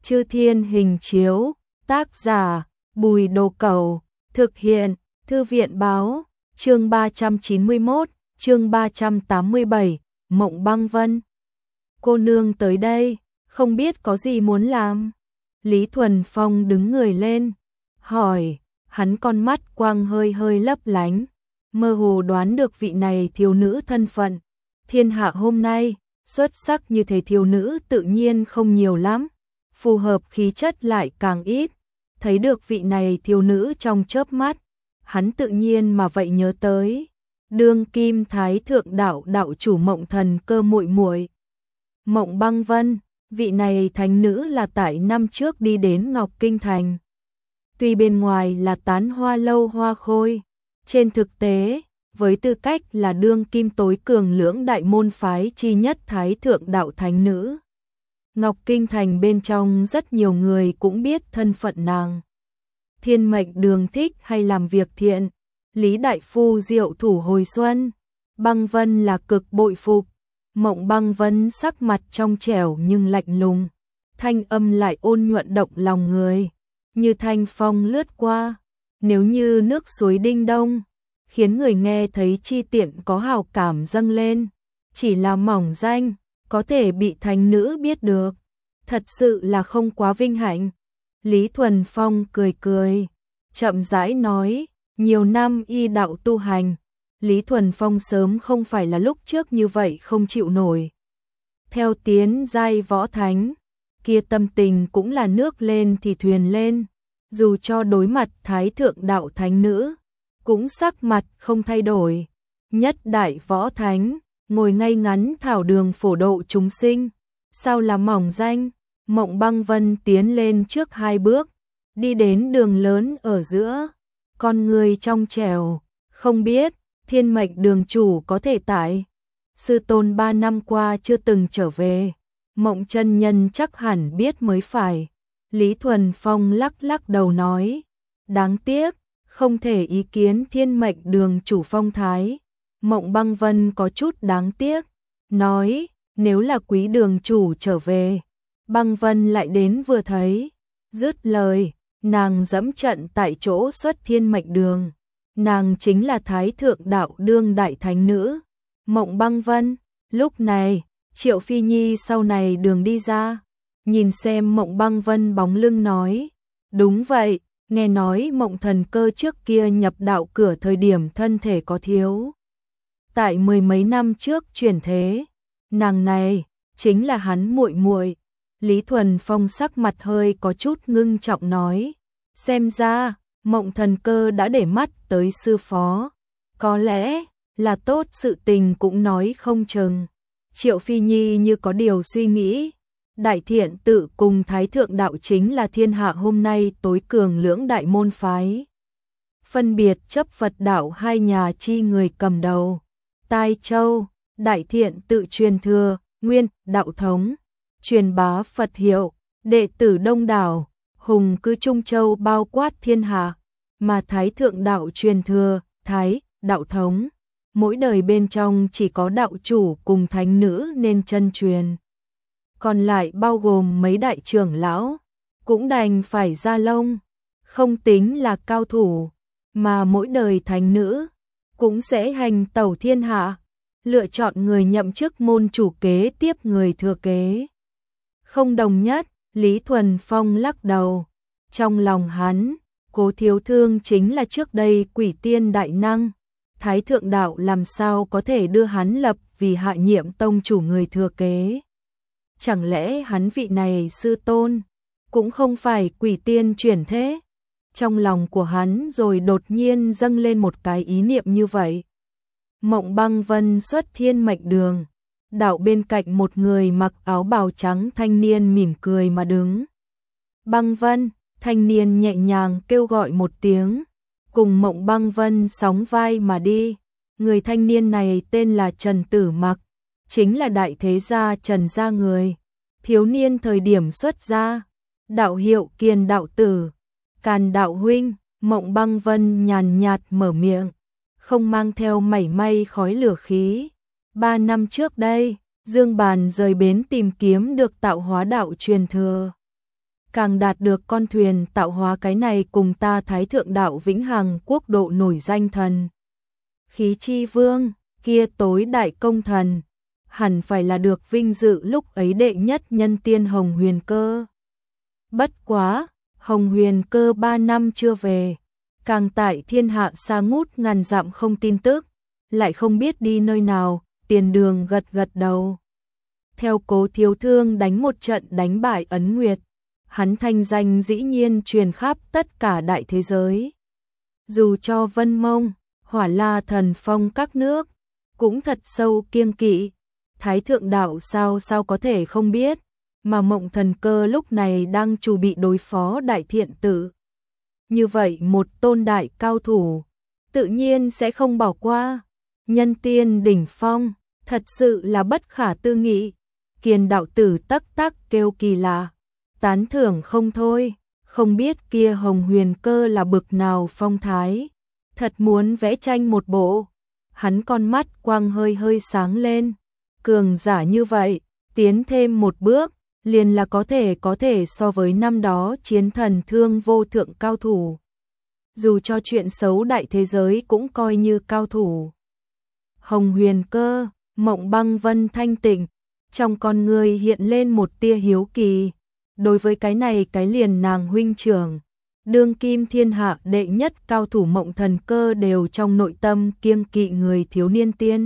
Chư Thiên Hình Chiếu, tác giả Bùi Đồ Cẩu, thực hiện Thư viện Báo, chương 391, chương 387, Mộng Băng Vân. Cô nương tới đây, không biết có gì muốn làm. Lý Thuần Phong đứng người lên, hỏi, hắn con mắt quang hơi hơi lấp lánh, mơ hồ đoán được vị này thiếu nữ thân phận. Thiên hạ hôm nay, xuất sắc như thế thiếu nữ tự nhiên không nhiều lắm, phù hợp khí chất lại càng ít. Thấy được vị này thiếu nữ trong chớp mắt, hắn tự nhiên mà vậy nhớ tới đương kim thái thượng đạo đạo chủ Mộng Thần Cơ muội muội Mộng Băng Vân. Vị này thánh nữ là tại năm trước đi đến Ngọc Kinh Thành. Tuy bên ngoài là tán hoa lâu hoa khôi, trên thực tế, với tư cách là đương kim tối cường lưỡng đại môn phái chi nhất thái thượng đạo thánh nữ, Ngọc Kinh Thành bên trong rất nhiều người cũng biết thân phận nàng. Thiên mệnh đường thích hay làm việc thiện, Lý đại phu diệu thủ hồi xuân, Băng Vân là cực bội phục. Mộng Băng Vân sắc mặt trong trẻo nhưng lạnh lùng, thanh âm lại ôn nhuận động lòng người, như thanh phong lướt qua, nếu như nước suối Đinh Đông, khiến người nghe thấy chi tiện có hào cảm dâng lên. Chỉ là mỏng danh, có thể bị thánh nữ biết được, thật sự là không quá vinh hạnh. Lý Thuần Phong cười cười, chậm rãi nói, nhiều năm y đạo tu hành, Lý Thuần Phong sớm không phải là lúc trước như vậy không chịu nổi. Theo tiến giai võ thánh, kia tâm tình cũng là nước lên thì thuyền lên, dù cho đối mặt thái thượng đạo thánh nữ, cũng sắc mặt không thay đổi. Nhất đại võ thánh, ngồi ngay ngắn thảo đường phổ độ chúng sinh, sao là mỏng danh. Mộng Băng Vân tiến lên trước 2 bước, đi đến đường lớn ở giữa, con người trong trẻo, không biết thiên mệnh đường chủ có thể tại sư tôn 3 năm qua chưa từng trở về, Mộng chân nhân chắc hẳn biết mới phải. Lý Thuần Phong lắc lắc đầu nói, đáng tiếc, không thể ý kiến thiên mệnh đường chủ phong thái. Mộng Băng Vân có chút đáng tiếc, nói, nếu là quý đường chủ trở về, Băng Vân lại đến vừa thấy. Dứt lời, nàng dẫm trận tại chỗ xuất thiên mệnh đường. Nàng chính là thái thượng đạo đương đại thánh nữ, Mộng Băng Vân. Lúc này, Triệu Phi Nhi sau này đường đi ra, nhìn xem Mộng Băng Vân bóng lưng nói, đúng vậy, nghe nói Mộng Thần Cơ trước kia nhập đạo cửa thời điểm thân thể có thiếu, tại 10 mấy năm trước chuyển thế, nàng này chính là hắn muội muội. Lý Thuần Phong sắc mặt hơi có chút ngưng trọng nói, xem ra Mộng Thần Cơ đã để mắt tới sư phó, có lẽ là tốt sự tình cũng nói không chừng. Triệu Phi Nhi như có điều suy nghĩ, Đại Thiện tự cùng Thái Thượng đạo chính là thiên hạ hôm nay tối cường lưỡng đại môn phái, phân biệt chấp Phật đạo hai nhà chi người cầm đầu. Tai Châu, Đại Thiện tự truyền thừa nguyên đạo thống, truyền bá Phật hiệu, đệ tử đông đảo, hùng cư Trung Châu bao quát thiên hạ, mà Thái Thượng đạo truyền thừa Thái đạo thống, mỗi đời bên trong chỉ có đạo chủ cùng thánh nữ nên chân truyền, còn lại bao gồm mấy đại trưởng lão, cũng đành phải ra lông, không tính là cao thủ, mà mỗi đời thánh nữ cũng sẽ hành tẩu thiên hạ, lựa chọn người nhậm chức môn chủ kế tiếp người thừa kế. Không đồng nhất, Lý Thuần Phong lắc đầu, trong lòng hắn, Cố Thiếu Thương chính là trước đây quỷ tiên đại năng, Thái Thượng đạo làm sao có thể đưa hắn lập vì hạ nhiệm tông chủ người thừa kế. Chẳng lẽ hắn vị này sư tôn cũng không phải quỷ tiên chuyển thế? Trong lòng của hắn rồi đột nhiên dâng lên một cái ý niệm như vậy. Mộng Băng Vân xuất thiên mệnh đường, đạo bên cạnh một người mặc áo bào trắng thanh niên mỉm cười mà đứng. Băng Vân, thanh niên nhẹ nhàng kêu gọi một tiếng, cùng Mộng Băng Vân sóng vai mà đi. Người thanh niên này tên là Trần Tử Mặc, chính là đại thế gia Trần gia người. Thiếu niên thời điểm xuất gia, đạo hiệu Kiền đạo tử, Càn đạo huynh. Mộng Băng Vân nhàn nhạt mở miệng, không mang theo mảy may khói lửa khí. 3 năm trước đây, Dương Bàn rời bến tìm kiếm được tạo hóa đạo truyền thừa. càng đạt được con thuyền tạo hóa cái này cùng ta Thái Thượng Đạo Vĩnh Hằng quốc độ nổi danh thần. Khí chi vương, kia tối đại công thần, hẳn phải là được vinh dự lúc ấy đệ nhất nhân tiên Hồng Huyền Cơ. Bất quá, Hồng Huyền Cơ 3 năm chưa về, càng tại thiên hạ xa ngút ngàn dặm không tin tức, lại không biết đi nơi nào, Tiền Đường gật gật đầu. Theo Cố Thiếu Thương đánh một trận đánh bại Ấn Nguyệt, hắn thanh danh dĩ nhiên truyền khắp tất cả đại thế giới. Dù cho Vân Mông, Hỏa La Thần Phong các nước, cũng thật sâu kiêng kỵ. Thái Thượng Đạo sao có thể không biết, mà Mộng Thần Cơ lúc này đang chuẩn bị đối phó Đại Thiện Tử. Như vậy một tôn đại cao thủ, tự nhiên sẽ không bỏ qua. Nhân tiên đỉnh phong, thật sự là bất khả tư nghị. Kiền đạo tử tắc tắc kêu kỳ lạ, tán thưởng không thôi, không biết kia Hồng Huyền Cơ là bực nào phong thái, thật muốn vẽ tranh một bộ. Hắn con mắt quang hơi sáng lên, cường giả như vậy, tiến thêm một bước, liền là có thể so với năm đó chiến thần Thương Vô Thượng cao thủ. Dù cho chuyện xấu đại thế giới cũng coi như cao thủ. Hồng Huyền Cơ, Mộng Băng Vân thanh tịnh, trong con người hiện lên một tia hiếu kỳ. Đối với cái này cái liền nàng huynh trưởng, đương kim thiên hạ đệ nhất cao thủ Mộng Thần Cơ đều trong nội tâm kiêng kỵ người thiếu niên tiên.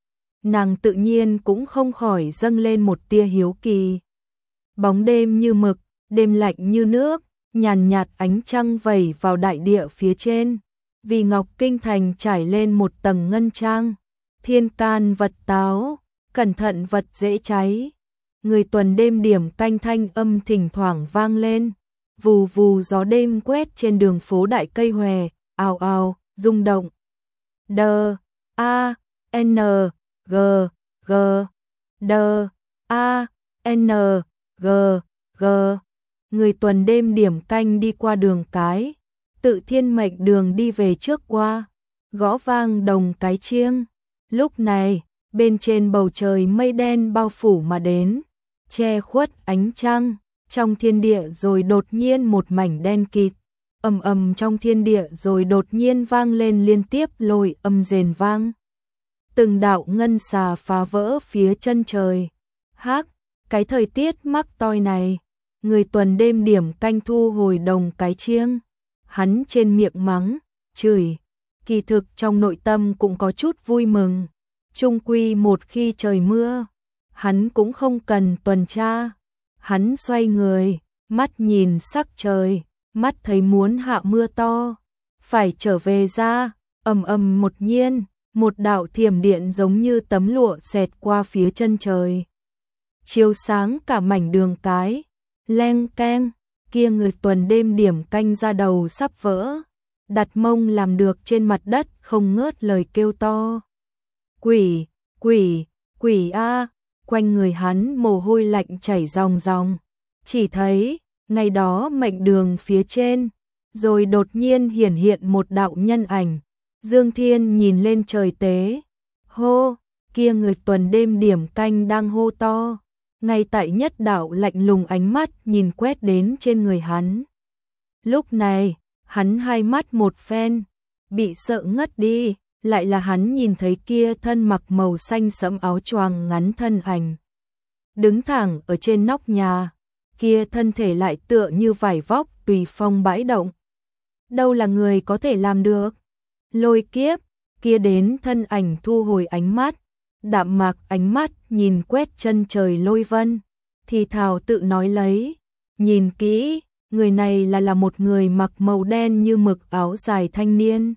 Nàng tự nhiên cũng không khỏi dâng lên một tia hiếu kỳ. Bóng đêm như mực, đêm lạnh như nước, nhàn nhạt ánh trăng vẩy vào đại địa phía trên, vì Ngọc Kinh Thành trải lên một tầng ngân trang. Thiên can vật táo, cẩn thận vật dễ cháy. Người tuần đêm điểm canh thanh âm thỉnh thoảng vang lên, vù vù gió đêm quét trên đường phố đại cây hòe, ào ào, rung động. D A N G G D A N G G. Người tuần đêm điểm canh đi qua đường cái, tự thiên mệnh đường đi về trước qua, gõ vang đồng cái chiêng. Lúc này, bên trên bầu trời mây đen bao phủ mà đến, che khuất ánh trăng, trong thiên địa rồi đột nhiên một mảnh đen kịt, ầm ầm trong thiên địa rồi đột nhiên vang lên liên tiếp lôi âm rền vang. Từng đạo ngân xà phá vỡ phía chân trời. Hắc, cái thời tiết mắc toi này, người tuần đêm điểm canh thu hồi đồng cái chiêng. Hắn trên miệng mắng, chửi, kỳ thực trong nội tâm cũng có chút vui mừng. Chung quy một khi trời mưa, hắn cũng không cần tuần tra. Hắn xoay người, mắt nhìn sắc trời, mắt thấy muốn hạ mưa to, phải trở về ra. Ầm ầm một nhiên, một đạo thiểm điện giống như tấm lụa xẹt qua phía chân trời, chiếu sáng cả mảnh đường cái. Leng keng, kia người tuần đêm điểm canh ra đầu sắp vỡ, đặt mông làm được trên mặt đất không ngớt lời kêu to. Quỷ, quỷ, quỷ a! Quanh người hắn mồ hôi lạnh chảy ròng ròng. Chỉ thấy, ngày đó mệnh đường phía trên, rồi đột nhiên hiển hiện một đạo nhân ảnh. Dương Thiên nhìn lên trời tế, hô, kia người tuần đêm điểm canh đang hô to. Ngay tại nhất đạo lạnh lùng ánh mắt nhìn quét đến trên người hắn. Lúc này, hắn hai mắt một phen, bị sợ ngất đi. Lại là hắn nhìn thấy kia thân mặc màu xanh sẫm áo choàng ngắn thân ảnh, đứng thẳng ở trên nóc nhà, kia thân thể lại tựa như vải vóc tùy phong bãi động. Đâu là người có thể làm được? Lôi kiếp, kia đến thân ảnh thu hồi ánh mắt, đạm mạc ánh mắt nhìn quét chân trời lôi vân, thì thào tự nói lấy, nhìn kỹ, người này là một người mặc màu đen như mực áo dài thanh niên.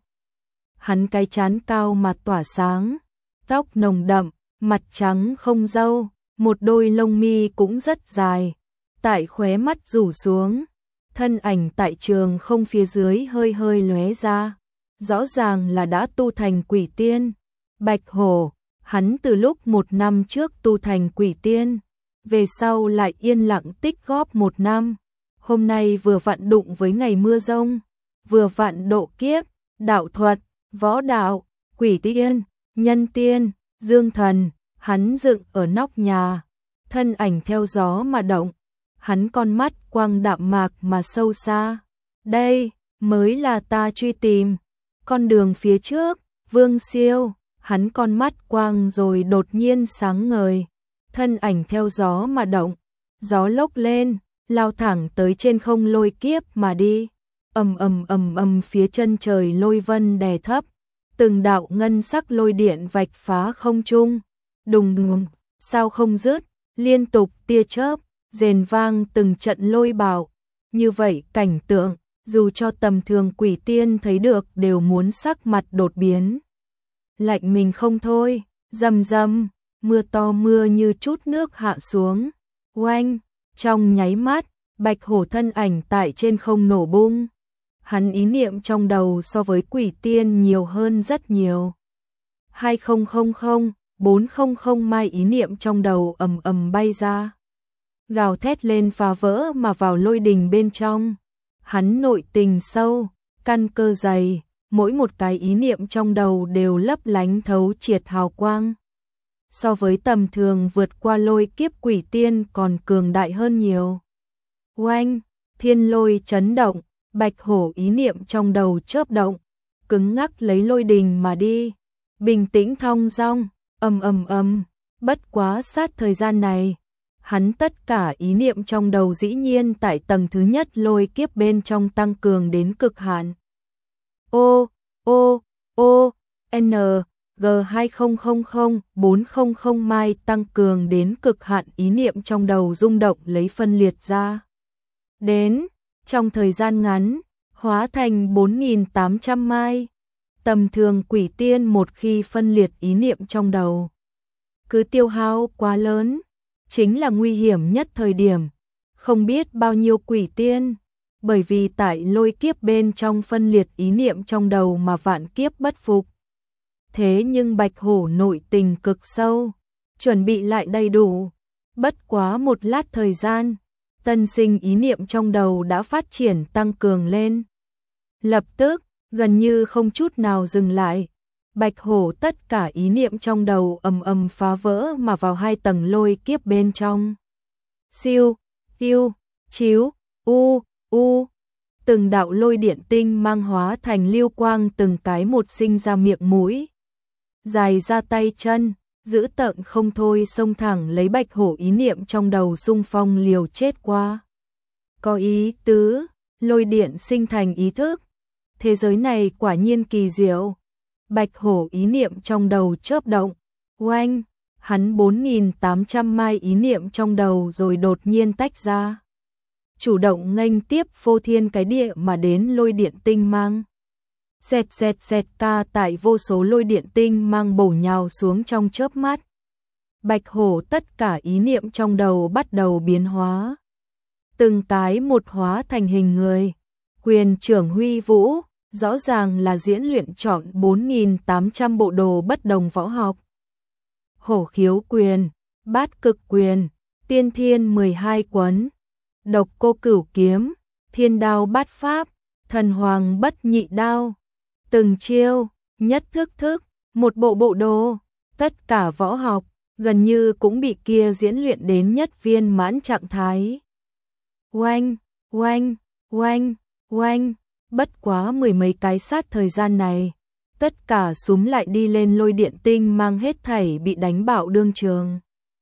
Hắn cái trán cao mặt tỏa sáng, tóc nồng đậm, mặt trắng không râu, một đôi lông mi cũng rất dài, tại khóe mắt rủ xuống, thân ảnh tại trường không phía dưới hơi lóe ra, rõ ràng là đã tu thành quỷ tiên. Bạch Hổ, hắn từ lúc 1 năm trước tu thành quỷ tiên, về sau lại yên lặng tích góp 1 năm, hôm nay vừa vặn đụng với ngày mưa rông, vừa vặn độ kiếp, đạo thuật, võ đạo, quỷ tiên, nhân tiên, dương thần. Hắn dựng ở nóc nhà, thân ảnh theo gió mà động, hắn con mắt quang đạm mạc mà sâu xa. Đây mới là ta truy tìm. Con đường phía trước, Vương Siêu, hắn con mắt quang rồi đột nhiên sáng ngời. Thân ảnh theo gió mà động, gió lốc lên, lao thẳng tới trên không lôi kiếp mà đi. Ầm phía chân trời lôi vân đè thấp, từng đạo ngân sắc lôi điện vạch phá không trung. Đùng đùng, sao không dứt, liên tục tia chớp, rền vang từng trận lôi bạo. Như vậy cảnh tượng, dù cho tầm thường quỷ tiên thấy được đều muốn sắc mặt đột biến. Lạnh mình không thôi, rầm rầm, mưa to mưa như chút nước hạ xuống. Oanh, trong nháy mắt, Bạch Hổ thân ảnh tại trên không nổ bung. Hắn ý niệm trong đầu so với quỷ tiên nhiều hơn rất nhiều. 2000, 400 mai ý niệm trong đầu ầm bay ra. Gào thét lên phá vỡ mà vào lôi đình bên trong. Hắn nội tình sâu, căn cơ dày, mỗi một cái ý niệm trong đầu đều lấp lánh thấu triệt hào quang. So với tầm thường vượt qua lôi kiếp quỷ tiên còn cường đại hơn nhiều. Oanh, thiên lôi chấn động, Bạch Hổ ý niệm trong đầu chớp động, cứng ngắc lấy lôi đình mà đi. Bình tĩnh thong dong, ầm, bất quá sát thời gian này. Hắn tất cả ý niệm trong đầu dĩ nhiên tại tầng thứ nhất lôi kiếp bên trong tăng cường đến cực hạn. N, G 2000, 400 mai tăng cường đến cực hạn ý niệm trong đầu rung động lấy phân liệt ra. Đến, trong thời gian ngắn, hóa thành 4800 mai. Tầm thường quỷ tiên một khi phân liệt ý niệm trong đầu, cứ tiêu hao quá lớn, chính là nguy hiểm nhất thời điểm. Không biết bao nhiêu quỷ tiên, bởi vì tại lôi kiếp bên trong phân liệt ý niệm trong đầu mà vạn kiếp bất phục. Thế nhưng Bạch Hổ nội tình cực sâu, chuẩn bị lại đầy đủ. Bất quá một lát thời gian, tân sinh ý niệm trong đầu đã phát triển tăng cường lên. Lập tức, gần như không chút nào dừng lại. Bạch Hổ tất cả ý niệm trong đầu ầm phá vỡ mà vào hai tầng lôi kiếp bên trong. Siêu, yêu, chiếu, từng đạo lôi điện tinh mang hóa thành lưu quang từng cái một sinh ra miệng mũi. Dài ra tay chân, giữ tợn không thôi xông thẳng lấy Bạch Hổ ý niệm trong đầu xung phong liều chết qua. Có ý tứ, lôi điện sinh thành ý thức. Thế giới này quả nhiên kỳ diệu. Bạch Hổ ý niệm trong đầu chớp động. Oanh, hắn 4800 mai ý niệm trong đầu rồi đột nhiên tách ra. Chủ động nghênh tiếp phô thiên cái địa mà đến lôi điện tinh mang. Xẹt ca tại vô số lôi điện tinh mang bổ nhào xuống trong chớp mắt. Bạch Hổ tất cả ý niệm trong đầu bắt đầu biến hóa. Từng cái một hóa thành hình người. Quyền trưởng huy vũ, rõ ràng là diễn luyện chọn 4800 bộ đồ bất đồng võ học. Hổ khiếu quyền, bát cực quyền, tiên thiên 12 quấn, độc cô cửu kiếm, thiên đao bát pháp, thần hoàng bất nhị đao. Từng chiêu, nhất thức, một bộ bộ đồ, tất cả võ học, gần như cũng bị kia diễn luyện đến nhất viên mãn trạng thái. Oanh, bất quá mười mấy cái sát thời gian này, tất cả súm lại đi lên lôi điện tinh mang hết thảy bị đánh bạo đương trường.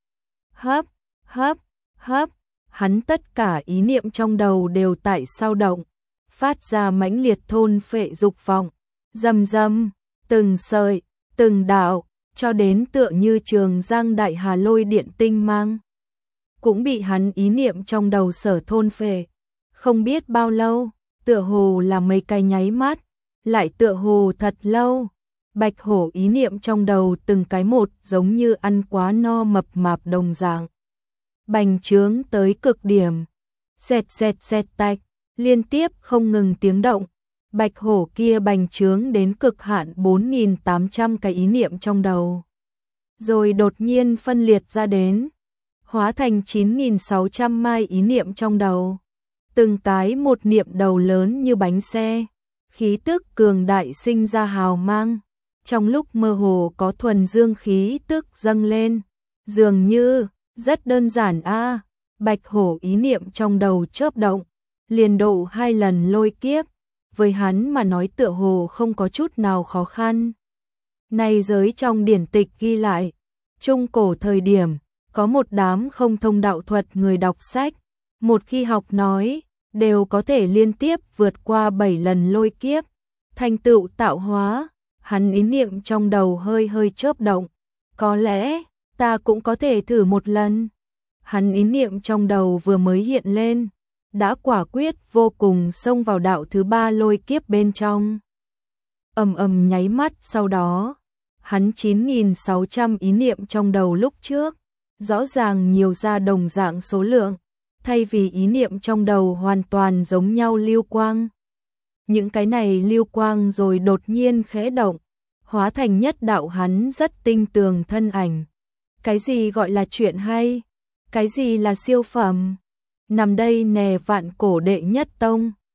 Hấp, hắn tất cả ý niệm trong đầu đều tại sao động, phát ra mãnh liệt thôn phệ dục vọng, rầm, từng sợi, từng đạo, cho đến tựa như trường giang đại hà lôi điện tinh mang. Cũng bị hắn ý niệm trong đầu sở thôn phệ, không biết bao lâu, tựa hồ là mấy cái nháy mắt, lại tựa hồ thật lâu. Bạch Hổ ý niệm trong đầu từng cái một giống như ăn quá no mập mạp đồng dạng. Bành trướng tới cực điểm. Xẹt tạch, liên tiếp không ngừng tiếng động. Bạch Hổ kia bành trướng đến cực hạn 4800 cái ý niệm trong đầu. Rồi đột nhiên phân liệt ra đến, hóa thành 9600 mai ý niệm trong đầu. Từng cái một niệm đầu lớn như bánh xe, khí tức cường đại sinh ra hào mang. Trong lúc mơ hồ có thuần dương khí tức dâng lên, dường như rất đơn giản Bạch hổ ý niệm trong đầu chớp động, liền độ 2 lần lôi kiếp, với hắn mà nói tựa hồ không có chút nào khó khăn. Này giới trong điển tịch ghi lại, trung cổ thời điểm, có một đám không thông đạo thuật người đọc sách, một khi học nói, đều có thể liên tiếp vượt qua 7 lần lôi kiếp, thành tựu tạo hóa. Hắn ý niệm trong đầu hơi hơi chớp động, có lẽ ta cũng có thể thử một lần. Hắn ý niệm trong đầu vừa mới hiện lên, đã quả quyết vô cùng xông vào đạo thứ 3 lôi kiếp bên trong. Ầm ầm nháy mắt sau đó, hắn 9.600 ý niệm trong đầu lúc trước, rõ ràng nhiều ra đồng dạng số lượng, thay vì ý niệm trong đầu hoàn toàn giống nhau lưu quang. Những cái này lưu quang rồi đột nhiên khẽ động, hóa thành nhất đạo hắn rất tinh tường thân ảnh. Cái gì gọi là chuyện hay? Cái gì là siêu phẩm? Nằm đây nè vạn cổ đệ nhất tông.